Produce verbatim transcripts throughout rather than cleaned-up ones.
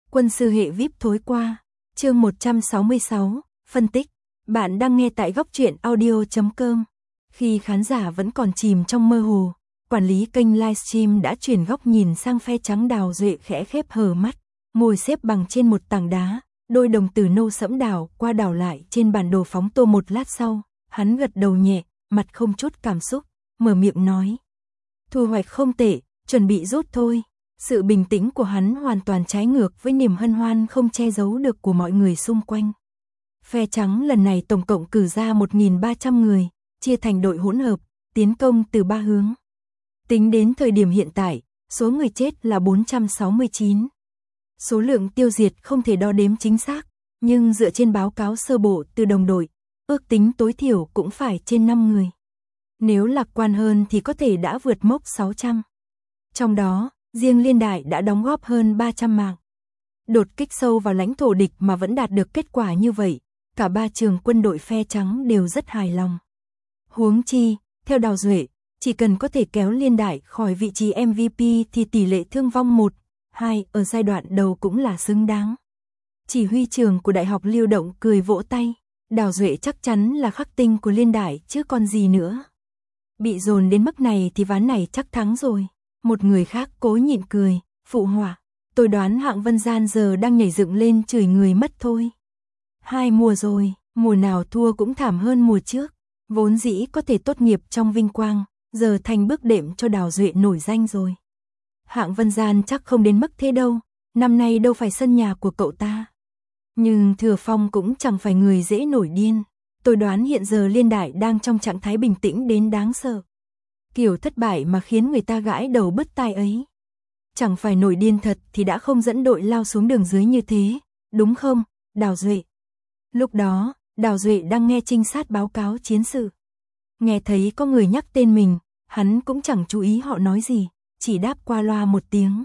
Quân sư hệ vi ai pi thối qua. Chương một trăm sáu mươi sáu, phân tích. Bạn đang nghe tại góc truyện audio chấm com. Khi khán giả vẫn còn chìm trong mơ hồ, quản lý kênh livestream đã chuyển góc nhìn sang phe trắng. Đào Duệ khẽ khép hờ mắt, ngồi xếp bằng trên một tảng đá, đôi đồng tử nâu sẫm đảo qua đảo lại trên bản đồ phóng tô. Một lát sau, hắn gật đầu nhẹ, mặt không chút cảm xúc, mở miệng nói: thu hoạch không tệ, chuẩn bị rút thôi. Sự bình tĩnh của hắn hoàn toàn trái ngược với niềm hân hoan không che giấu được của mọi người xung quanh. Phe trắng lần này tổng cộng cử ra một nghìn ba trăm người, chia thành đội hỗn hợp, tiến công từ ba hướng. Tính đến thời điểm hiện tại, số người chết là bốn trăm sáu mươi chín. Số lượng tiêu diệt không thể đo đếm chính xác, nhưng dựa trên báo cáo sơ bộ từ đồng đội, ước tính tối thiểu cũng phải trên năm người. Nếu lạc quan hơn thì có thể đã vượt mốc sáu trăm. Trong đó, riêng Liên Đại đã đóng góp hơn ba trăm mạng. Đột kích sâu vào lãnh thổ địch mà vẫn đạt được kết quả như vậy, cả ba trường quân đội phe trắng đều rất hài lòng. Huống chi, theo Đào Duệ, chỉ cần có thể kéo Liên Đại khỏi vị trí em vê pê thì tỷ lệ thương vong một, hai ở giai đoạn đầu cũng là xứng đáng. Chỉ huy trưởng của Đại học Lưu Động cười vỗ tay, Đào Duệ chắc chắn là khắc tinh của Liên Đại chứ còn gì nữa. Bị dồn đến mức này thì ván này chắc thắng rồi. Một người khác cố nhịn cười, phụ họa: tôi đoán Hạng Vân Gian giờ đang nhảy dựng lên chửi người mất thôi. Hai mùa rồi, mùa nào thua cũng thảm hơn mùa trước. Vốn dĩ có thể tốt nghiệp trong vinh quang, giờ thành bước đệm cho Đào Duệ nổi danh rồi. Hạng Vân Gian chắc không đến mức thế đâu, năm nay đâu phải sân nhà của cậu ta. Nhưng Thừa Phong cũng chẳng phải người dễ nổi điên. Tôi đoán hiện giờ Liên Đại đang trong trạng thái bình tĩnh đến đáng sợ. Kiểu thất bại mà khiến người ta gãi đầu bứt tai ấy. Chẳng phải nổi điên thật thì đã không dẫn đội lao xuống đường dưới như thế, đúng không, Đào Duệ? Lúc đó, Đào Duệ đang nghe trinh sát báo cáo chiến sự. Nghe thấy có người nhắc tên mình, hắn cũng chẳng chú ý họ nói gì, chỉ đáp qua loa một tiếng.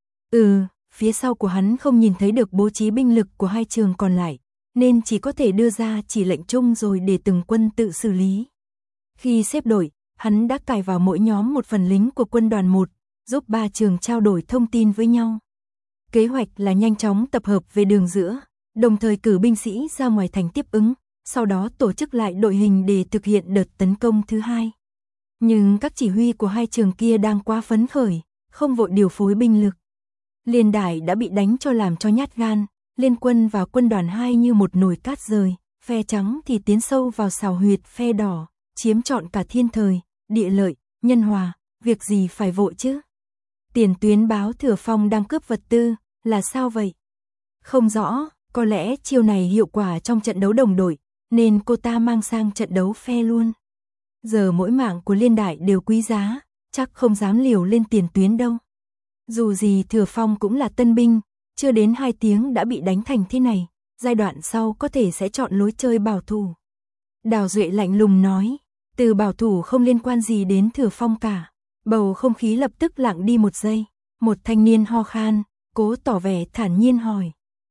Ừ, phía sau của hắn không nhìn thấy được bố trí binh lực của hai trường còn lại, nên chỉ có thể đưa ra chỉ lệnh chung rồi để từng quân tự xử lý. Khi xếp đội, hắn đã cài vào mỗi nhóm một phần lính của quân đoàn một, giúp ba trường trao đổi thông tin với nhau. Kế hoạch là nhanh chóng tập hợp về đường giữa, đồng thời cử binh sĩ ra ngoài thành tiếp ứng, sau đó tổ chức lại đội hình để thực hiện đợt tấn công thứ hai. Nhưng các chỉ huy của hai trường kia đang quá phấn khởi, không vội điều phối binh lực. Liên Đại đã bị đánh cho làm cho nhát gan, liên quân vào quân đoàn hai như một nồi cát rời, phe trắng thì tiến sâu vào sào huyệt phe đỏ, chiếm trọn cả Thiên Thời, Địa Lợi, Nhân Hòa, việc gì phải vội chứ? Tiền tuyến báo Thừa Phong đang cướp vật tư, là sao vậy? Không rõ, có lẽ chiêu này hiệu quả trong trận đấu đồng đội, nên cô ta mang sang trận đấu phe luôn. Giờ mỗi mạng của Liên Đại đều quý giá, chắc không dám liều lên tiền tuyến đâu. Dù gì Thừa Phong cũng là tân binh, chưa đến hai tiếng đã bị đánh thành thế này, giai đoạn sau có thể sẽ chọn lối chơi bảo thủ. Đào Duệ lạnh lùng nói, từ bảo thủ không liên quan gì đến Thừa Phong cả. Bầu không khí lập tức lặng đi một giây, một thanh niên ho khan, cố tỏ vẻ thản nhiên hỏi: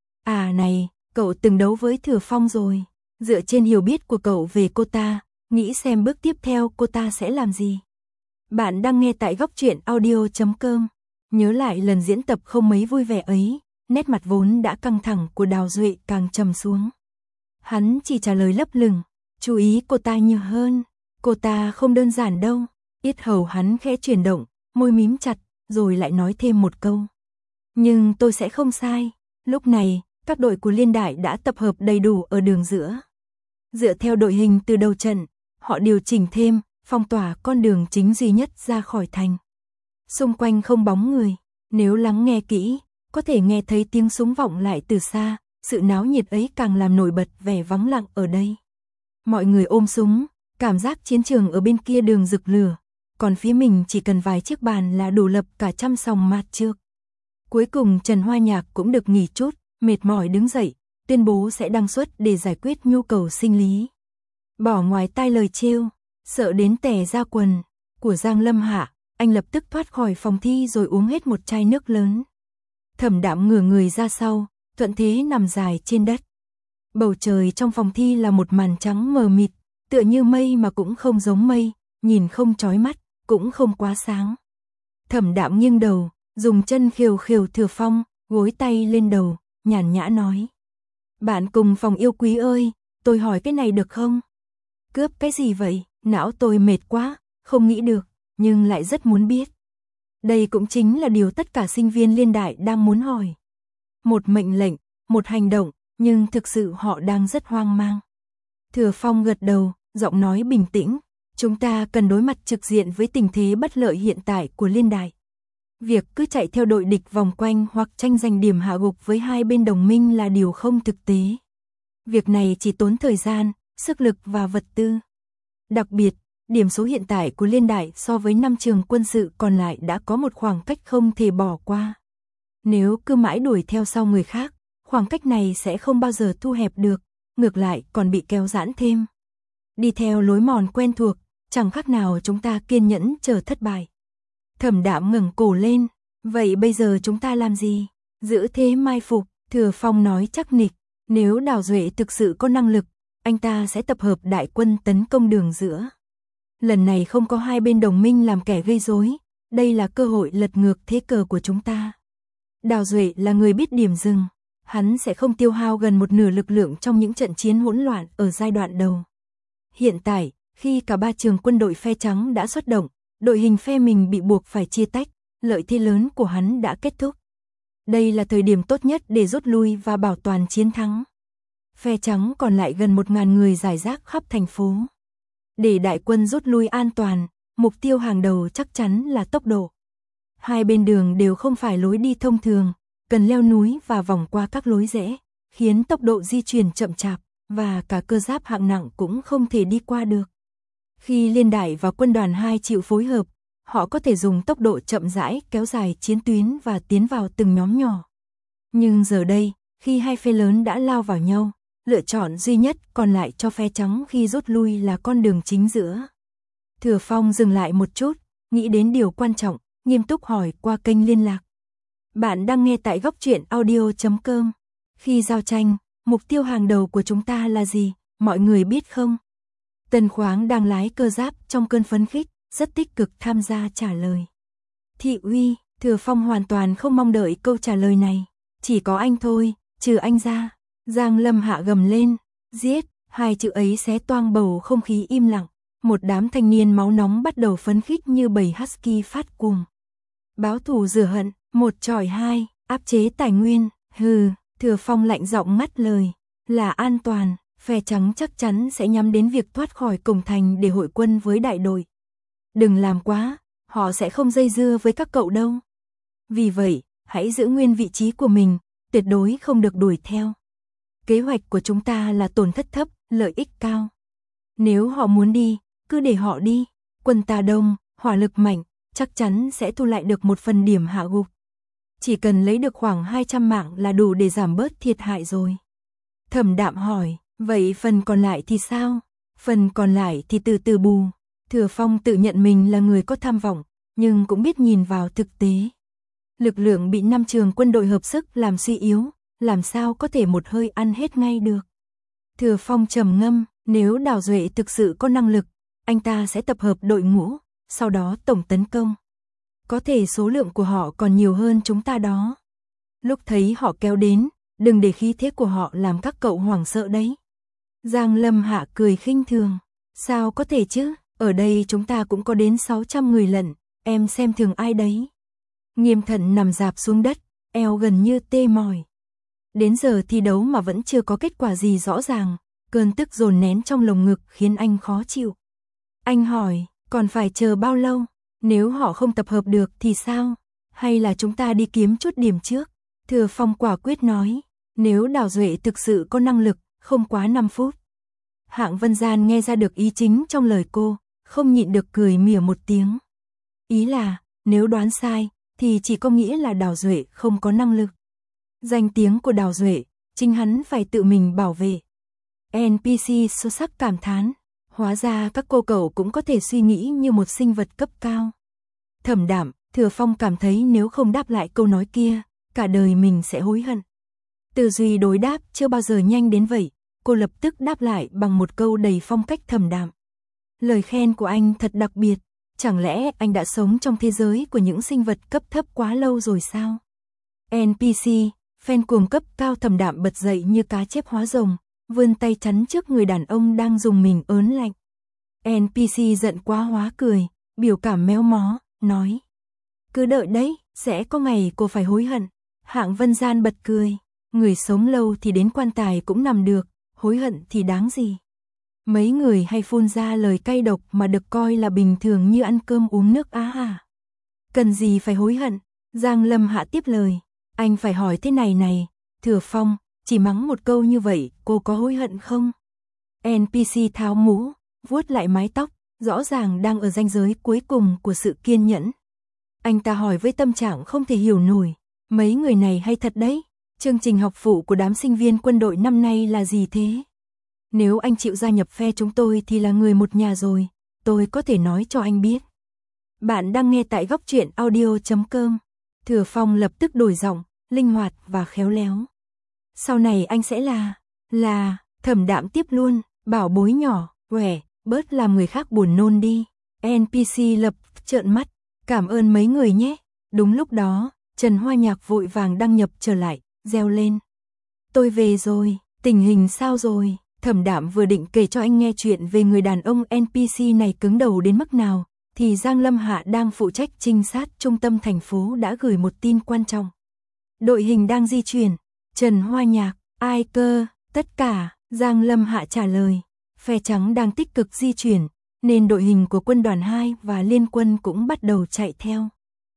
à này, cậu từng đấu với Thừa Phong rồi, dựa trên hiểu biết của cậu về cô ta, nghĩ xem bước tiếp theo cô ta sẽ làm gì? Bạn đang nghe tại góc truyện audio chấm com. Nhớ lại lần diễn tập không mấy vui vẻ ấy, nét mặt vốn đã căng thẳng của Đào Duệ càng trầm xuống. Hắn chỉ trả lời lấp lửng, chú ý cô ta nhiều hơn, cô ta không đơn giản đâu. Yết hầu hắn khẽ chuyển động, môi mím chặt, rồi lại nói thêm một câu: nhưng tôi sẽ không sai. Lúc này, các đội của Liên Đại đã tập hợp đầy đủ ở đường giữa. Dựa theo đội hình từ đầu trận, họ điều chỉnh thêm, phong tỏa con đường chính duy nhất ra khỏi thành. Xung quanh không bóng người, nếu lắng nghe kỹ, có thể nghe thấy tiếng súng vọng lại từ xa, sự náo nhiệt ấy càng làm nổi bật vẻ vắng lặng ở đây. Mọi người ôm súng, cảm giác chiến trường ở bên kia đường rực lửa, còn phía mình chỉ cần vài chiếc bàn là đủ lập cả trăm sòng mạt trước. Cuối cùng Trần Hoa Nhạc cũng được nghỉ chút, mệt mỏi đứng dậy, tuyên bố sẽ đăng xuất để giải quyết nhu cầu sinh lý. Bỏ ngoài tai lời trêu, sợ đến tè ra quần, của Giang Lâm Hạ, anh lập tức thoát khỏi phòng thi rồi uống hết một chai nước lớn. Thẩm Đạm ngửa người ra sau, thuận thế nằm dài trên đất. Bầu trời trong phòng thi là một màn trắng mờ mịt, tựa như mây mà cũng không giống mây, nhìn không chói mắt, cũng không quá sáng. Thẩm Đạm nghiêng đầu, dùng chân khều khều Thừa Phong, gối tay lên đầu, nhàn nhã nói. Bạn cùng phòng yêu quý ơi, tôi hỏi cái này được không? Cướp cái gì vậy? Não tôi mệt quá, không nghĩ được, nhưng lại rất muốn biết. Đây cũng chính là điều tất cả sinh viên Liên Đại đang muốn hỏi. Một mệnh lệnh, một hành động, nhưng thực sự họ đang rất hoang mang. Thừa Phong gật đầu, giọng nói bình tĩnh. Chúng ta cần đối mặt trực diện với tình thế bất lợi hiện tại của Liên Đại. Việc cứ chạy theo đội địch vòng quanh hoặc tranh giành điểm hạ gục với hai bên đồng minh là điều không thực tế. Việc này chỉ tốn thời gian, sức lực và vật tư. Đặc biệt, điểm số hiện tại của Liên Đại so với năm trường quân sự còn lại đã có một khoảng cách không thể bỏ qua. Nếu cứ mãi đuổi theo sau người khác, khoảng cách này sẽ không bao giờ thu hẹp được, ngược lại còn bị kéo giãn thêm. Đi theo lối mòn quen thuộc, chẳng khác nào chúng ta kiên nhẫn chờ thất bại. Thẩm Đạm ngẩng cổ lên, vậy bây giờ chúng ta làm gì? Giữ thế mai phục, Thừa Phong nói chắc nịch, nếu Đào Duệ thực sự có năng lực, anh ta sẽ tập hợp đại quân tấn công đường giữa. Lần này không có hai bên đồng minh làm kẻ gây rối, đây là cơ hội lật ngược thế cờ của chúng ta. Đào Duệ là người biết điểm dừng, hắn sẽ không tiêu hao gần một nửa lực lượng trong những trận chiến hỗn loạn ở giai đoạn đầu. Hiện tại, khi cả ba trường quân đội phe trắng đã xuất động, đội hình phe mình bị buộc phải chia tách, lợi thế lớn của hắn đã kết thúc. Đây là thời điểm tốt nhất để rút lui và bảo toàn chiến thắng. Phe trắng còn lại gần một nghìn người rải rác khắp thành phố. Để đại quân rút lui an toàn, mục tiêu hàng đầu chắc chắn là tốc độ. Hai bên đường đều không phải lối đi thông thường, cần leo núi và vòng qua các lối rẽ, khiến tốc độ di chuyển chậm chạp, và cả cơ giáp hạng nặng cũng không thể đi qua được. Khi Liên Đại và quân đoàn hai chịu phối hợp, họ có thể dùng tốc độ chậm rãi kéo dài chiến tuyến và tiến vào từng nhóm nhỏ. Nhưng giờ đây, khi hai phe lớn đã lao vào nhau, lựa chọn duy nhất còn lại cho phe trắng khi rút lui là con đường chính giữa. Thừa Phong dừng lại một chút, nghĩ đến điều quan trọng, nghiêm túc hỏi qua kênh liên lạc. Bạn đang nghe tại góc truyện audio chấm com. Khi giao tranh, mục tiêu hàng đầu của chúng ta là gì, mọi người biết không? Tần Khoáng đang lái cơ giáp trong cơn phấn khích, rất tích cực tham gia trả lời. Thị uy, Thừa Phong hoàn toàn không mong đợi câu trả lời này. Chỉ có anh thôi, trừ anh ra. Giang Lâm Hạ gầm lên, giết, hai chữ ấy xé toang bầu không khí im lặng. Một đám thanh niên máu nóng bắt đầu phấn khích như bầy husky phát cuồng. Báo thù rửa hận, một chọi hai, áp chế tài nguyên, hừ, Thừa Phong lạnh giọng ngắt lời, là an toàn, phe trắng chắc chắn sẽ nhắm đến việc thoát khỏi cổng thành để hội quân với đại đội. Đừng làm quá, họ sẽ không dây dưa với các cậu đâu. Vì vậy, hãy giữ nguyên vị trí của mình, tuyệt đối không được đuổi theo. Kế hoạch của chúng ta là tổn thất thấp, lợi ích cao. Nếu họ muốn đi, cứ để họ đi, quân ta đông, hỏa lực mạnh, chắc chắn sẽ thu lại được một phần điểm hạ gục. Chỉ cần lấy được khoảng hai trăm mạng là đủ để giảm bớt thiệt hại rồi. Thẩm Đạm hỏi, vậy phần còn lại thì sao? Phần còn lại thì từ từ bù. Thừa Phong tự nhận mình là người có tham vọng, nhưng cũng biết nhìn vào thực tế. Lực lượng bị năm trường quân đội hợp sức làm suy yếu, làm sao có thể một hơi ăn hết ngay được. Thừa Phong trầm ngâm, nếu Đào Duệ thực sự có năng lực, anh ta sẽ tập hợp đội ngũ, sau đó tổng tấn công. Có thể số lượng của họ còn nhiều hơn chúng ta đó. Lúc thấy họ kéo đến, đừng để khí thế của họ làm các cậu hoảng sợ đấy. Giang Lâm Hạ cười khinh thường, sao có thể chứ, ở đây chúng ta cũng có đến sáu trăm người lận, em xem thường ai đấy. Nghiêm Thận nằm rạp xuống đất, eo gần như tê mỏi. Đến giờ thi đấu mà vẫn chưa có kết quả gì rõ ràng, cơn tức dồn nén trong lồng ngực khiến anh khó chịu. Anh hỏi, còn phải chờ bao lâu? Nếu họ không tập hợp được thì sao? Hay là chúng ta đi kiếm chút điểm trước? Thừa Phong quả quyết nói, nếu Đào Duệ thực sự có năng lực, không quá năm phút. Hạng Vân Gian nghe ra được ý chính trong lời cô, không nhịn được cười mỉa một tiếng. Ý là, nếu đoán sai, thì chỉ có nghĩa là Đào Duệ không có năng lực. Danh tiếng của Đào Duệ, chính hắn phải tự mình bảo vệ. en pê xê sâu sắc cảm thán, hóa ra các cô cậu cũng có thể suy nghĩ như một sinh vật cấp cao. Thẩm Đạm, Thừa Phong cảm thấy nếu không đáp lại câu nói kia, cả đời mình sẽ hối hận. Tư duy đối đáp chưa bao giờ nhanh đến vậy, cô lập tức đáp lại bằng một câu đầy phong cách Thẩm Đạm. Lời khen của anh thật đặc biệt, chẳng lẽ anh đã sống trong thế giới của những sinh vật cấp thấp quá lâu rồi sao? en pê xê, fan cuồng cấp cao Thẩm Đạm bật dậy như cá chép hóa rồng, vươn tay chắn trước người đàn ông đang dùng mình ớn lạnh. en pê xê giận quá hóa cười, biểu cảm méo mó, nói. Cứ đợi đấy, sẽ có ngày cô phải hối hận. Hạng Vân Gian bật cười, người sống lâu thì đến quan tài cũng nằm được, hối hận thì đáng gì. Mấy người hay phun ra lời cay độc mà được coi là bình thường như ăn cơm uống nước á à. Cần gì phải hối hận, Giang Lâm Hạ tiếp lời, anh phải hỏi thế này này, Thừa Phong, chỉ mắng một câu như vậy, cô có hối hận không? en pê xê tháo mũ, vuốt lại mái tóc, rõ ràng đang ở ranh giới cuối cùng của sự kiên nhẫn. Anh ta hỏi với tâm trạng không thể hiểu nổi, mấy người này hay thật đấy, chương trình học phụ của đám sinh viên quân đội năm nay là gì thế? Nếu anh chịu gia nhập phe chúng tôi thì là người một nhà rồi, tôi có thể nói cho anh biết. Bạn đang nghe tại góc truyện audio chấm com. Thừa Phong lập tức đổi giọng, linh hoạt và khéo léo. Sau này anh sẽ là, là, Thẩm Đạm tiếp luôn, bảo bối nhỏ, quẻ, bớt làm người khác buồn nôn đi. en pê xê lập trợn mắt, cảm ơn mấy người nhé. Đúng lúc đó, Trần Hoa Nhạc vội vàng đăng nhập trở lại, reo lên. Tôi về rồi, tình hình sao rồi? Thẩm Đạm vừa định kể cho anh nghe chuyện về người đàn ông en pê xê này cứng đầu đến mức nào, thì Giang Lâm Hạ đang phụ trách trinh sát trung tâm thành phố đã gửi một tin quan trọng. Đội hình đang di chuyển. Trần Hoa Nhạc, ai cơ? Tất cả, Giang Lâm Hạ trả lời. Phe trắng đang tích cực di chuyển, nên đội hình của quân đoàn hai và liên quân cũng bắt đầu chạy theo.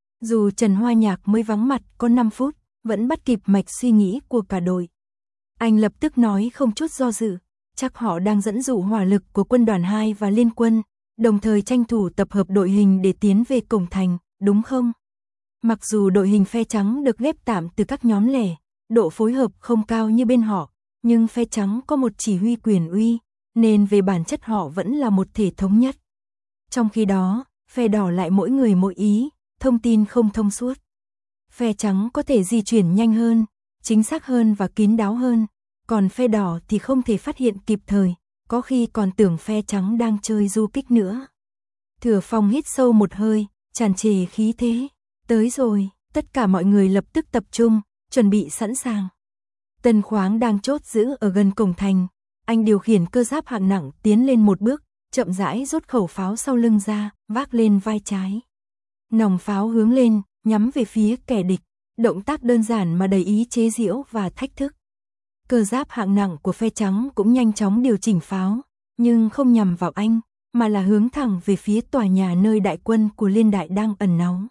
Dù Trần Hoa Nhạc mới vắng mặt có năm phút, vẫn bắt kịp mạch suy nghĩ của cả đội. Anh lập tức nói không chút do dự, chắc họ đang dẫn dụ hỏa lực của quân đoàn hai và liên quân, đồng thời tranh thủ tập hợp đội hình để tiến về cổng thành, đúng không? Mặc dù đội hình phe trắng được ghép tạm từ các nhóm lẻ, độ phối hợp không cao như bên họ, nhưng phe trắng có một chỉ huy quyền uy, nên về bản chất họ vẫn là một thể thống nhất. Trong khi đó, phe đỏ lại mỗi người mỗi ý, thông tin không thông suốt. Phe trắng có thể di chuyển nhanh hơn, chính xác hơn và kín đáo hơn, còn phe đỏ thì không thể phát hiện kịp thời, có khi còn tưởng phe trắng đang chơi du kích nữa. Thừa Phong hít sâu một hơi, tràn trề khí thế. Tới rồi, tất cả mọi người lập tức tập trung, chuẩn bị sẵn sàng. Tần Khoáng đang chốt giữ ở gần cổng thành, anh điều khiển cơ giáp hạng nặng tiến lên một bước, chậm rãi rút khẩu pháo sau lưng ra, vác lên vai trái. Nòng pháo hướng lên, nhắm về phía kẻ địch, động tác đơn giản mà đầy ý chế giễu và thách thức. Cơ giáp hạng nặng của phe trắng cũng nhanh chóng điều chỉnh pháo, nhưng không nhằm vào anh, mà là hướng thẳng về phía tòa nhà nơi đại quân của liên đại đang ẩn náu.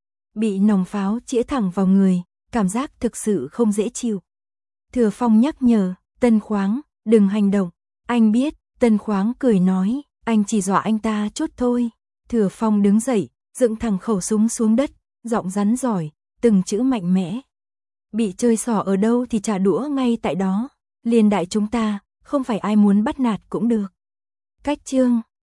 Bị nòng pháo chĩa thẳng vào người, cảm giác thực sự không dễ chịu. Thừa Phong nhắc nhở, Tần Khoáng, đừng hành động. Anh biết, Tần Khoáng cười nói, anh chỉ dọa anh ta chút thôi. Thừa Phong đứng dậy, dựng thẳng khẩu súng xuống đất, giọng rắn giỏi, từng chữ mạnh mẽ. Bị chơi xỏ ở đâu thì trả đũa ngay tại đó. Liên đại chúng ta, không phải ai muốn bắt nạt cũng được. Cách chương